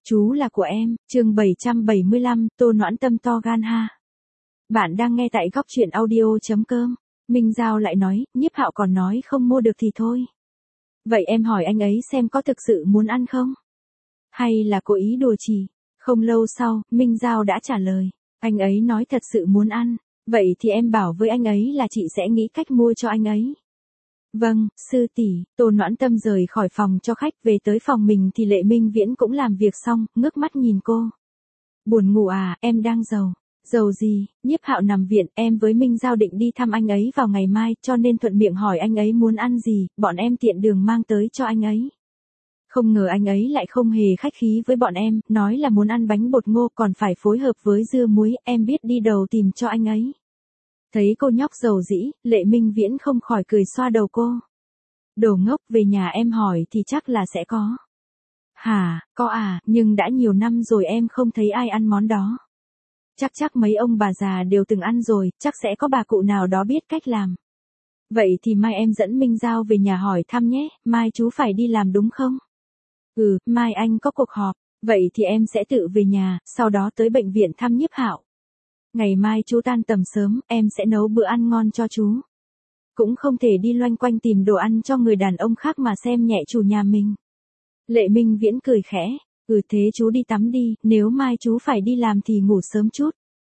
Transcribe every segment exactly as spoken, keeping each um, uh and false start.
Chú là của em, chương bảy trăm bảy mươi lăm, Tô Noãn Tâm to gan ha. Bạn đang nghe tại góc truyện audio.com. Minh Giao lại nói, Nhiếp Hạo còn nói không mua được thì thôi. Vậy em hỏi anh ấy xem có thực sự muốn ăn không? Hay là cố ý đùa chỉ? Không lâu sau, Minh Giao đã trả lời. Anh ấy nói thật sự muốn ăn. Vậy thì em bảo với anh ấy là chị sẽ nghĩ cách mua cho anh ấy. Vâng, sư tỷ. Tô Noãn Tâm rời khỏi phòng cho khách về tới phòng mình thì Lệ Minh Viễn cũng làm việc xong, ngước mắt nhìn cô. Buồn ngủ à, em đang giàu. Giàu gì? Nhiếp Hạo nằm viện, em với Minh Giao định đi thăm anh ấy vào ngày mai, cho nên thuận miệng hỏi anh ấy muốn ăn gì, bọn em tiện đường mang tới cho anh ấy. Không ngờ anh ấy lại không hề khách khí với bọn em, nói là muốn ăn bánh bột ngô còn phải phối hợp với dưa muối, em biết đi đầu tìm cho anh ấy. Thấy cô nhóc giàu dĩ, Lệ Minh Viễn không khỏi cười xoa đầu cô. Đồ ngốc, về nhà em hỏi thì chắc là sẽ có. Hả, có à, nhưng đã nhiều năm rồi em không thấy ai ăn món đó. Chắc chắc mấy ông bà già đều từng ăn rồi, chắc sẽ có bà cụ nào đó biết cách làm. Vậy thì mai em dẫn Minh Giao về nhà hỏi thăm nhé, mai chú phải đi làm đúng không? Ừ, mai anh có cuộc họp, vậy thì em sẽ tự về nhà, sau đó tới bệnh viện thăm Nhiếp Hạo. Ngày mai chú tan tầm sớm, em sẽ nấu bữa ăn ngon cho chú. Cũng không thể đi loanh quanh tìm đồ ăn cho người đàn ông khác mà xem nhẹ chủ nhà mình. Lệ Minh Viễn cười khẽ, ừ thế chú đi tắm đi, nếu mai chú phải đi làm thì ngủ sớm chút.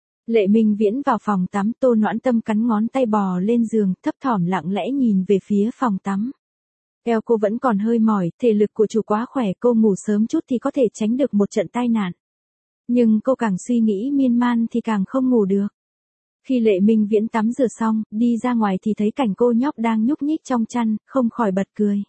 Lệ Minh Viễn vào phòng tắm, Tô Noãn Tâm cắn ngón tay bò lên giường, thấp thỏm lặng lẽ nhìn về phía phòng tắm. Eo cô vẫn còn hơi mỏi, thể lực của chủ quá khỏe, cô ngủ sớm chút thì có thể tránh được một trận tai nạn. Nhưng cô càng suy nghĩ miên man thì càng không ngủ được. Khi Lệ Minh Viễn tắm rửa xong, đi ra ngoài thì thấy cảnh cô nhóc đang nhúc nhích trong chăn, không khỏi bật cười.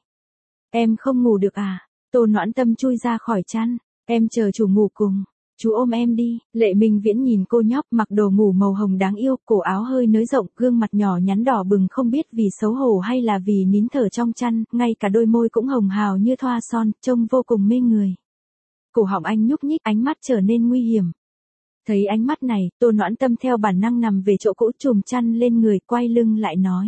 Em không ngủ được à? Tô Noãn Tâm chui ra khỏi chăn. Em chờ chủ ngủ cùng. Chú ôm em đi. Lệ Minh Viễn nhìn cô nhóc mặc đồ ngủ màu hồng đáng yêu, cổ áo hơi nới rộng, gương mặt nhỏ nhắn đỏ bừng không biết vì xấu hổ hay là vì nín thở trong chăn, ngay cả đôi môi cũng hồng hào như thoa son, trông vô cùng mê người. Cổ họng anh nhúc nhích, ánh mắt trở nên nguy hiểm. Thấy ánh mắt này, Tô Noãn Tâm theo bản năng nằm về chỗ cũ chùm chăn lên người, quay lưng lại nói.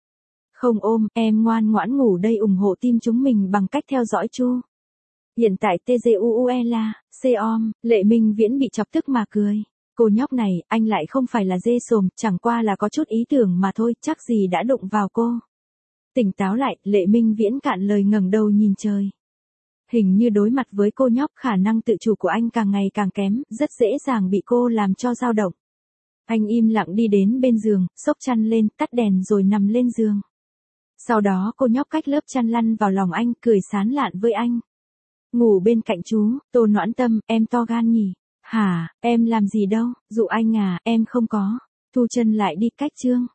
Không ôm, em ngoan ngoãn ngủ đây, ủng hộ team chúng mình bằng cách theo dõi Chu. Hiện tại tê giê u u e la, C-om, Lệ Minh Viễn bị chọc tức mà cười. Cô nhóc này, anh lại không phải là dê sồm, chẳng qua là có chút ý tưởng mà thôi, chắc gì đã đụng vào cô. Tỉnh táo lại, Lệ Minh Viễn cạn lời ngẩng đầu nhìn trời. Hình như đối mặt với cô nhóc, khả năng tự chủ của anh càng ngày càng kém, rất dễ dàng bị cô làm cho dao động. Anh im lặng đi đến bên giường, xốc chăn lên, tắt đèn rồi nằm lên giường. Sau đó cô nhóc cách lớp chăn lăn vào lòng anh, cười sán lạn với anh. Ngủ bên cạnh chú. Tô Noãn Tâm, em to gan nhỉ? Hả, em làm gì đâu, dụ anh à, em không có. Thu chân lại đi cách chương.